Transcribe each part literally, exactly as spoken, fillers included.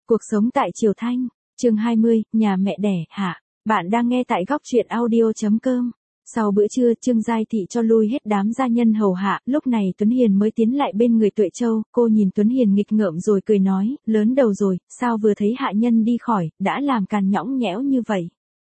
Cuộc sống tại Triều Thanh, chương hai mươi, nhà mẹ đẻ, hạ. Bạn đang nghe tại góc truyện audio.com. Sau bữa trưa, Trương Giai Thị cho lui hết đám gia nhân hầu hạ, lúc này Tuấn Hiền mới tiến lại bên người Tuệ Châu, cô nhìn Tuấn Hiền nghịch ngợm rồi cười nói, lớn đầu rồi, sao vừa thấy hạ nhân đi khỏi, đã làm càn nhõng nhẽo như vậy.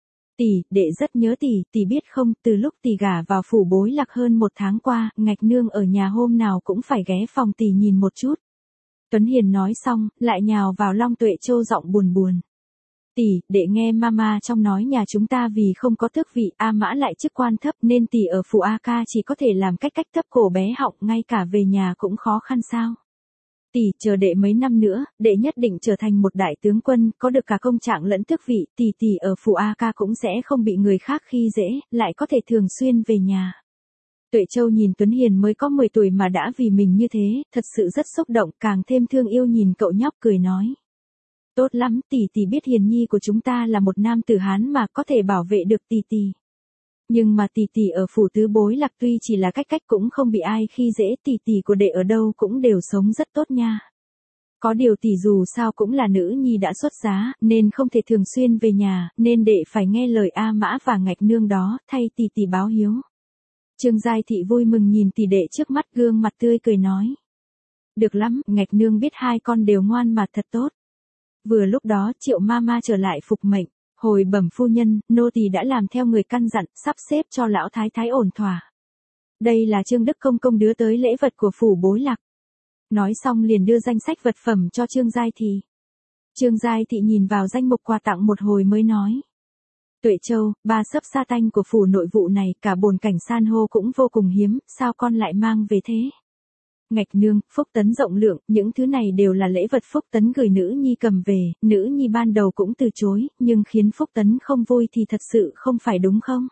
Tỷ, đệ rất nhớ tỷ, tỷ biết không, từ lúc tỷ gả vào phủ Bối Lạc hơn một tháng qua, Ngạch Nương ở nhà hôm nào cũng phải ghé phòng tỷ nhìn một chút. Tuấn Hiền nói xong, lại nhào vào lòng Tuệ Châu giọng buồn buồn. Tỷ, đệ nghe mama trong nói nhà chúng ta vì không có tước vị A Mã lại chức quan thấp nên tỷ ở phủ A Ca chỉ có thể làm cách cách thấp cổ bé họng, ngay cả về nhà cũng khó khăn sao. Tỷ, chờ đệ mấy năm nữa, đệ nhất định trở thành một đại tướng quân, có được cả công trạng lẫn tước vị, tỷ tỷ ở phủ A Ca cũng sẽ không bị người khác khi dễ, lại có thể thường xuyên về nhà. Tuệ Châu nhìn Tuấn Hiền mới có mười tuổi mà đã vì mình như thế, thật sự rất xúc động, càng thêm thương yêu nhìn cậu nhóc cười nói. Tốt lắm, tỷ tỷ biết Hiền nhi của chúng ta là một nam tử Hán mà có thể bảo vệ được tỷ tỷ. Nhưng mà tỷ tỷ ở phủ tứ Bối Lạc tuy chỉ là cách cách cũng không bị ai khi dễ, tỷ tỷ của đệ ở đâu cũng đều sống rất tốt nha. Có điều tỷ dù sao cũng là nữ nhi đã xuất giá, nên không thể thường xuyên về nhà, nên đệ phải nghe lời A Mã và Ngạch Nương đó, thay tỷ tỷ báo hiếu. Trương Giai Thị vui mừng nhìn tỷ đệ trước mắt, gương mặt tươi cười nói. Được lắm, Ngạch Nương biết hai con đều ngoan mà thật tốt. Vừa lúc đó Triệu Mama trở lại phục mệnh, hồi bẩm phu nhân, nô tỳ đã làm theo người căn dặn, sắp xếp cho lão thái thái ổn thỏa. Đây là Trương Đức Công công đưa tới lễ vật của phủ Bối Lạc. Nói xong liền đưa danh sách vật phẩm cho Trương Giai Thị. Trương Giai Thị nhìn vào danh mục quà tặng một hồi mới nói. Tuệ Châu, ba sấp sa tanh của phủ nội vụ này, cả bồn cảnh san hô cũng vô cùng hiếm, sao con lại mang về thế? Ngạch Nương, Phúc Tấn rộng lượng, những thứ này đều là lễ vật Phúc Tấn gửi nữ nhi cầm về, nữ nhi ban đầu cũng từ chối, nhưng khiến Phúc Tấn không vui thì thật sự không phải đúng không?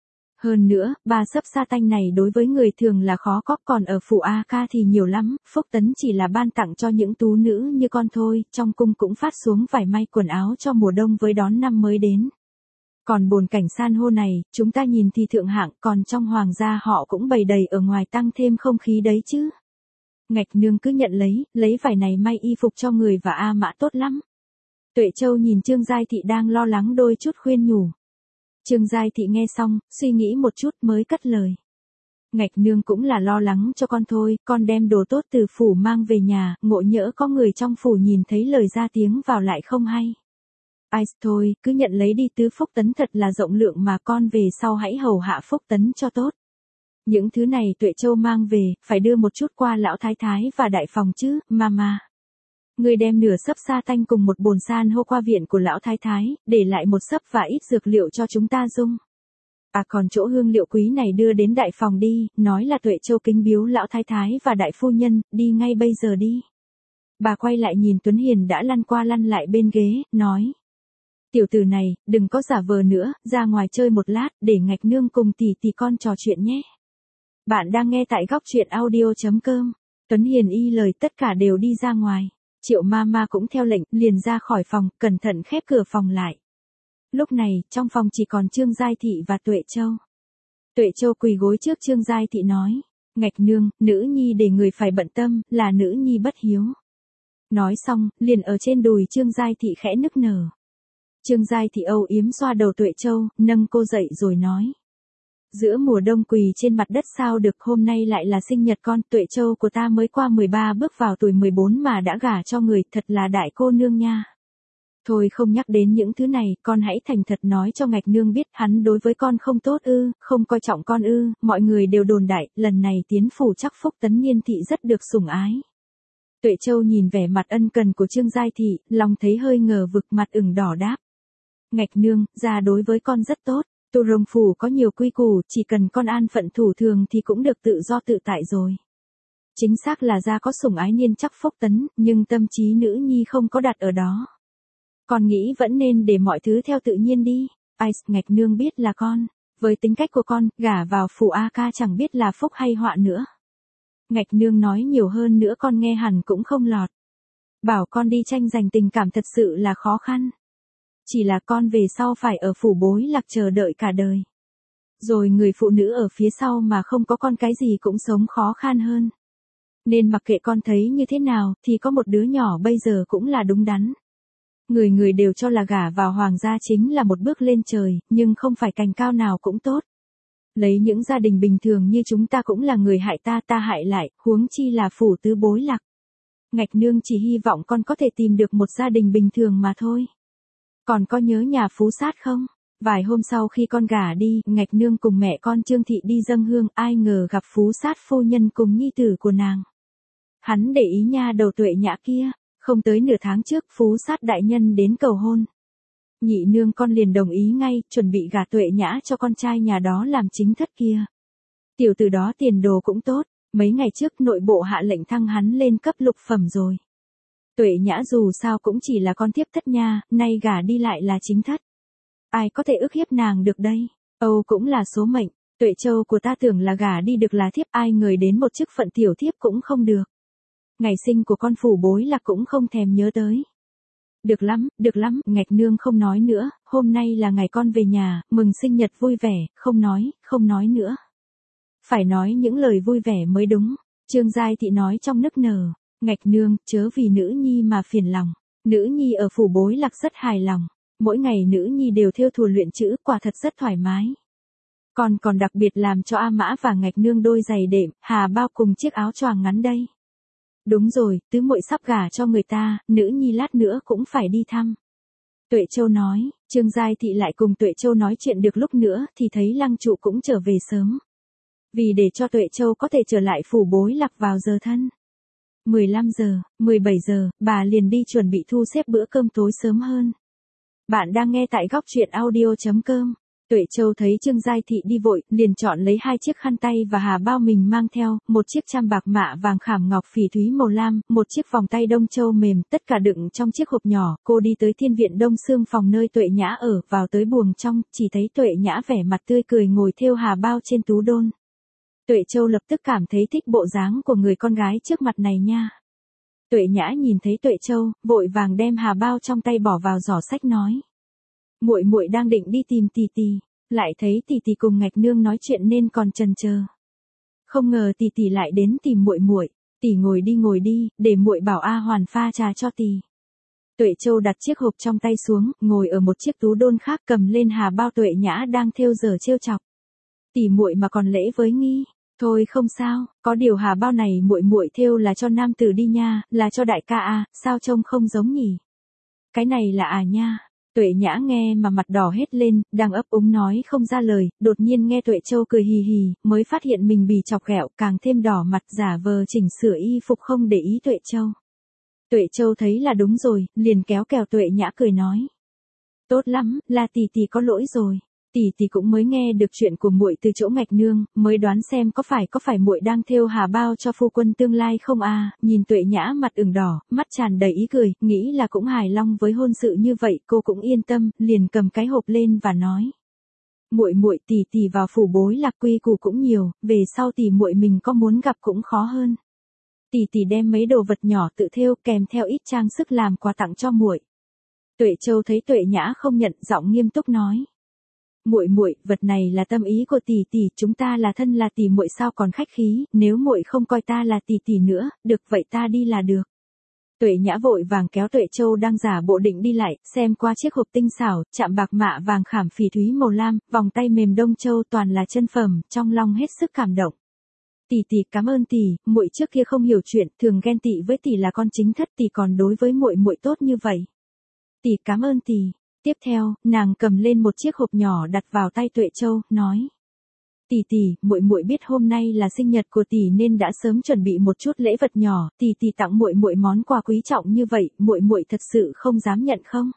Hơn nữa, ba sấp sa tanh này đối với người thường là khó có, còn ở phủ A Ca thì nhiều lắm, Phúc Tấn chỉ là ban tặng cho những tú nữ như con thôi, trong cung cũng phát xuống vải may quần áo cho mùa đông với đón năm mới đến. Còn bồn cảnh san hô này, chúng ta nhìn thì thượng hạng, còn trong hoàng gia họ cũng bày đầy ở ngoài tăng thêm không khí đấy chứ. Ngạch Nương cứ nhận lấy, lấy vải này may y phục cho người và A Mã tốt lắm. Tuệ Châu nhìn Trương Giai Thị đang lo lắng đôi chút khuyên nhủ. Trương Giai Thị nghe xong, suy nghĩ một chút mới cất lời. Ngạch Nương cũng là lo lắng cho con thôi, con đem đồ tốt từ phủ mang về nhà, ngộ nhỡ có người trong phủ nhìn thấy lời ra tiếng vào lại không hay. Ai thôi, cứ nhận lấy đi, tứ Phúc Tấn thật là rộng lượng mà, con về sau hãy hầu hạ Phúc Tấn cho tốt. Những thứ này Tuệ Châu mang về, phải đưa một chút qua lão thái thái và đại phòng chứ, mama. Người đem nửa sấp sa tanh cùng một bồn san hô qua viện của lão thái thái, để lại một sấp và ít dược liệu cho chúng ta dùng. À còn chỗ hương liệu quý này đưa đến đại phòng đi, nói là Tuệ Châu kính biếu lão thái thái và đại phu nhân, đi ngay bây giờ đi. Bà quay lại nhìn Tuấn Hiền đã lăn qua lăn lại bên ghế, nói. Tiểu tử này, đừng có giả vờ nữa, ra ngoài chơi một lát, để Ngạch Nương cùng tỷ tỷ con trò chuyện nhé. Bạn đang nghe tại góc truyện audio.com. Tuấn Hiền y lời tất cả đều đi ra ngoài. Triệu Mama cũng theo lệnh, liền ra khỏi phòng, cẩn thận khép cửa phòng lại. Lúc này, trong phòng chỉ còn Trương Giai Thị và Tuệ Châu. Tuệ Châu quỳ gối trước Trương Giai Thị nói. Ngạch Nương, nữ nhi để người phải bận tâm, là nữ nhi bất hiếu. Nói xong, liền ở trên đùi Trương Giai Thị khẽ nức nở. Trương Giai Thị âu yếm xoa đầu Tuệ Châu, nâng cô dậy rồi nói. Giữa mùa đông quỳ trên mặt đất sao được, hôm nay lại là sinh nhật con, Tuệ Châu của ta mới qua mười ba bước vào tuổi mười bốn mà đã gả cho người, thật là đại cô nương nha. Thôi không nhắc đến những thứ này, con hãy thành thật nói cho Ngạch Nương biết, hắn đối với con không tốt ư, không coi trọng con ư, mọi người đều đồn đại, lần này tiến phủ chắc Phúc Tấn Niên Thị rất được sủng ái. Tuệ Châu nhìn vẻ mặt ân cần của Trương Giai Thị, lòng thấy hơi ngờ vực, mặt ửng đỏ đáp. Ngạch Nương, gia đối với con rất tốt. Tu Rồng phủ có nhiều quy củ, chỉ cần con an phận thủ thường thì cũng được tự do tự tại rồi. Chính xác là gia có sủng ái Niên chắc Phúc Tấn, nhưng tâm trí nữ nhi không có đặt ở đó. Con nghĩ vẫn nên để mọi thứ theo tự nhiên đi. Ai, Ngạch Nương biết là con, với tính cách của con, gả vào phủ A Ca chẳng biết là phúc hay họa nữa. Ngạch Nương nói nhiều hơn nữa con nghe hẳn cũng không lọt. Bảo con đi tranh giành tình cảm thật sự là khó khăn. Chỉ là con về sau phải ở phủ Bối Lạc chờ đợi cả đời. Rồi người phụ nữ ở phía sau mà không có con cái gì cũng sống khó khăn hơn. Nên mặc kệ con thấy như thế nào thì có một đứa nhỏ bây giờ cũng là đúng đắn. Người người đều cho là gả vào hoàng gia chính là một bước lên trời, nhưng không phải cành cao nào cũng tốt. Lấy những gia đình bình thường như chúng ta cũng là người hại ta, ta hại lại, huống chi là phủ tứ bối lạc. Ngạch nương chỉ hy vọng con có thể tìm được một gia đình bình thường mà thôi. Còn có nhớ nhà Phú Sát không? Vài hôm sau khi con gả đi, Ngạch nương cùng mẹ con Trương Thị đi dâng hương, ai ngờ gặp Phú Sát phu nhân cùng nhi tử của nàng. Hắn để ý nha đầu Tuệ Nhã kia, không tới nửa tháng trước Phú Sát đại nhân đến cầu hôn. Nhị nương con liền đồng ý ngay, chuẩn bị gả Tuệ Nhã cho con trai nhà đó làm chính thất kia. Tiểu tử đó tiền đồ cũng tốt, mấy ngày trước nội bộ hạ lệnh thăng hắn lên cấp lục phẩm rồi. Tuệ Nhã dù sao cũng chỉ là con thiếp thất nha, nay gả đi lại là chính thất. Ai có thể ức hiếp nàng được đây, Âu cũng là số mệnh, Tuệ Châu của ta tưởng là gả đi được là thiếp, ai ngờ đến một chức phận tiểu thiếp cũng không được. Ngày sinh của con phủ bối là cũng không thèm nhớ tới. Được lắm, được lắm, Ngạch nương không nói nữa, hôm nay là ngày con về nhà, mừng sinh nhật vui vẻ, không nói, không nói nữa. Phải nói những lời vui vẻ mới đúng, Trương Giai Thị nói trong nức nở, Ngạch nương, chớ vì nữ nhi mà phiền lòng, nữ nhi ở phủ bối lạc rất hài lòng, mỗi ngày nữ nhi đều thêu thùa luyện chữ, quả thật rất thoải mái. Còn còn đặc biệt làm cho A Mã và Ngạch nương đôi giày đệm, hà bao cùng chiếc áo choàng ngắn đây. Đúng rồi, tứ muội sắp gả cho người ta, nữ nhi lát nữa cũng phải đi thăm. Tuệ Châu nói, Trương Giai Thị lại cùng Tuệ Châu nói chuyện được lúc nữa thì thấy Lăng Trụ cũng trở về sớm. Vì để cho Tuệ Châu có thể trở lại phủ bối lạc vào giờ thân. mười lăm giờ, mười bảy giờ, bà liền đi chuẩn bị thu xếp bữa cơm tối sớm hơn. Bạn đang nghe tại góc truyện audio chấm com. Tuệ Châu thấy Trương Giai Thị đi vội, liền chọn lấy hai chiếc khăn tay và hà bao mình mang theo, một chiếc cham bạc mạ vàng khảm ngọc phỉ thúy màu lam, một chiếc vòng tay đông châu mềm, tất cả đựng trong chiếc hộp nhỏ. Cô đi tới thiên viện Đông Xương phòng nơi Tuệ Nhã ở, vào tới buồng trong, chỉ thấy Tuệ Nhã vẻ mặt tươi cười ngồi thêu hà bao trên tú đôn. Tuệ Châu lập tức cảm thấy thích bộ dáng của người con gái trước mặt này nha. Tuệ Nhã nhìn thấy Tuệ Châu, vội vàng đem hà bao trong tay bỏ vào giỏ sách nói. Muội muội đang định đi tìm tỷ tỷ, lại thấy tỷ tỷ cùng Ngạch nương nói chuyện nên còn chần chờ. Không ngờ tỷ tỷ lại đến tìm muội muội, tỷ ngồi đi ngồi đi, để muội bảo A Hoàn pha trà cho tỷ. Tuệ Châu đặt chiếc hộp trong tay xuống, ngồi ở một chiếc tú đôn khác cầm lên hà bao Tuệ Nhã đang thêu giờ trêu chọc. Tỷ muội mà còn lễ với nghi, thôi không sao, có điều hà bao này muội muội thêu là cho nam tử đi nha, là cho đại ca a, sao trông không giống nhỉ? Cái này là à nha. Tuệ Nhã nghe mà mặt đỏ hết lên, đang ấp úng nói không ra lời, đột nhiên nghe Tuệ Châu cười hì hì, mới phát hiện mình bị chọc ghẹo, càng thêm đỏ mặt giả vờ chỉnh sửa y phục không để ý Tuệ Châu. Tuệ Châu thấy là đúng rồi, liền kéo kèo Tuệ Nhã cười nói. Tốt lắm, là tỷ tỷ có lỗi rồi. Tỷ tỷ cũng mới nghe được chuyện của muội từ chỗ Ngạch nương, mới đoán xem có phải có phải muội đang thêu hà bao cho phu quân tương lai không à, nhìn Tuệ Nhã mặt ửng đỏ, mắt tràn đầy ý cười, nghĩ là cũng hài lòng với hôn sự như vậy, cô cũng yên tâm, liền cầm cái hộp lên và nói. Muội muội tỷ tỷ vào phủ bối lạc quy củ cũng nhiều, về sau tỷ muội mình có muốn gặp cũng khó hơn. Tỷ tỷ đem mấy đồ vật nhỏ tự thêu kèm theo ít trang sức làm quà tặng cho muội. Tuệ Châu thấy Tuệ Nhã không nhận, giọng nghiêm túc nói. Muội muội, vật này là tâm ý của tỷ tỷ, chúng ta là thân là tỷ muội sao còn khách khí, nếu muội không coi ta là tỷ tỷ nữa, được vậy ta đi là được. Tuệ Nhã vội vàng kéo Tuệ Châu đang giả bộ định đi lại, xem qua chiếc hộp tinh xảo, chạm bạc mạ vàng khảm phỉ thúy màu lam, vòng tay mềm Đông Châu toàn là chân phẩm, trong lòng hết sức cảm động. Tỷ tỷ cảm ơn tỷ, muội trước kia không hiểu chuyện, thường ghen tị với tỷ là con chính thất, tỷ còn đối với muội muội tốt như vậy. Tỷ cảm ơn tỷ. Tiếp theo, nàng cầm lên một chiếc hộp nhỏ đặt vào tay Tuệ Châu, nói: "Tỷ tỷ, muội muội biết hôm nay là sinh nhật của tỷ nên đã sớm chuẩn bị một chút lễ vật nhỏ, tỷ tỷ tặng muội muội món quà quý trọng như vậy, muội muội thật sự không dám nhận không?"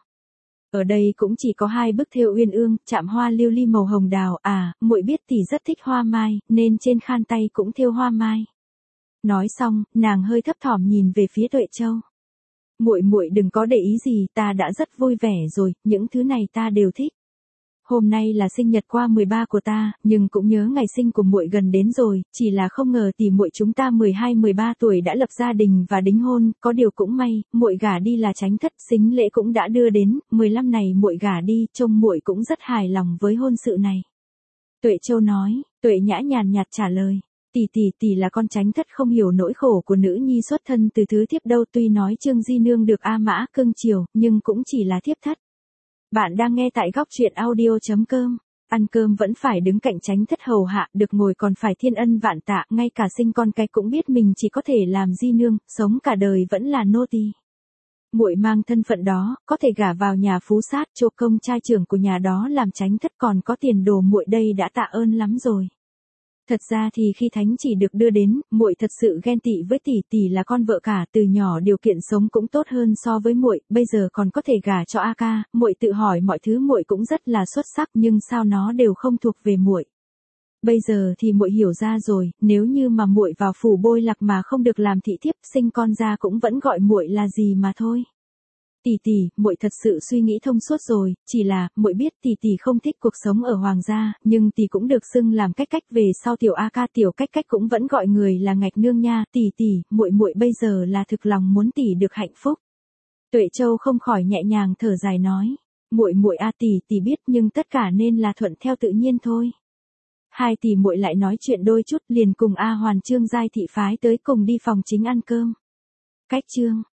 Ở đây cũng chỉ có hai bức thêu uyên ương, chạm hoa lưu ly màu hồng đào, à, muội biết tỷ rất thích hoa mai, nên trên khan tay cũng thêu hoa mai. Nói xong, nàng hơi thấp thỏm nhìn về phía Tuệ Châu. Muội muội đừng có để ý gì, ta đã rất vui vẻ rồi, những thứ này ta đều thích. Hôm nay là sinh nhật qua mười ba của ta, nhưng cũng nhớ ngày sinh của muội gần đến rồi, chỉ là không ngờ tỷ muội chúng ta mười hai mười ba tuổi đã lập gia đình và đính hôn, có điều cũng may, muội gả đi là tránh thất, sính lễ cũng đã đưa đến, mười lăm này muội gả đi, trông muội cũng rất hài lòng với hôn sự này. Tuệ Châu nói, Tuệ Nhã nhàn nhạt trả lời, Tỷ tỷ tỷ là con tránh thất không hiểu nỗi khổ của nữ nhi xuất thân từ thứ thiếp đâu, tuy nói Trương Di Nương được A Mã cưng chiều, nhưng cũng chỉ là thiếp thất. Bạn đang nghe tại góc truyện audio.com. Ăn cơm vẫn phải đứng cạnh tránh thất hầu hạ, được ngồi còn phải thiên ân vạn tạ, ngay cả sinh con cái cũng biết mình chỉ có thể làm Di Nương, sống cả đời vẫn là nô tỳ. Muội mang thân phận đó, có thể gả vào nhà phú sát, cho công trai trưởng của nhà đó làm tránh thất, còn có tiền đồ, muội đây đã tạ ơn lắm rồi. Thật ra thì khi Thánh Chỉ được đưa đến, muội thật sự ghen tị với tỷ tỷ là con vợ cả, từ nhỏ điều kiện sống cũng tốt hơn so với muội, bây giờ còn có thể gả cho A ca, muội tự hỏi mọi thứ muội cũng rất là xuất sắc, nhưng sao nó đều không thuộc về muội. Bây giờ thì muội hiểu ra rồi, nếu như mà muội vào phủ Bôi Lạc mà không được làm thị thiếp, sinh con ra cũng vẫn gọi muội là gì mà thôi. Tỷ tỷ, muội thật sự suy nghĩ thông suốt rồi, chỉ là, muội biết tỷ tỷ không thích cuộc sống ở hoàng gia, nhưng tỷ cũng được xưng làm cách cách, về sau tiểu A ca tiểu cách cách cũng vẫn gọi người là ngạch nương nha, tỷ tỷ, muội muội bây giờ là thực lòng muốn tỷ được hạnh phúc. Tuệ Châu không khỏi nhẹ nhàng thở dài nói, muội muội a tỷ tỷ biết, nhưng tất cả nên là thuận theo tự nhiên thôi. Hai tỷ muội lại nói chuyện đôi chút, liền cùng A Hoàn Trương Giai Thị phái tới cùng đi phòng chính ăn cơm. Cách chương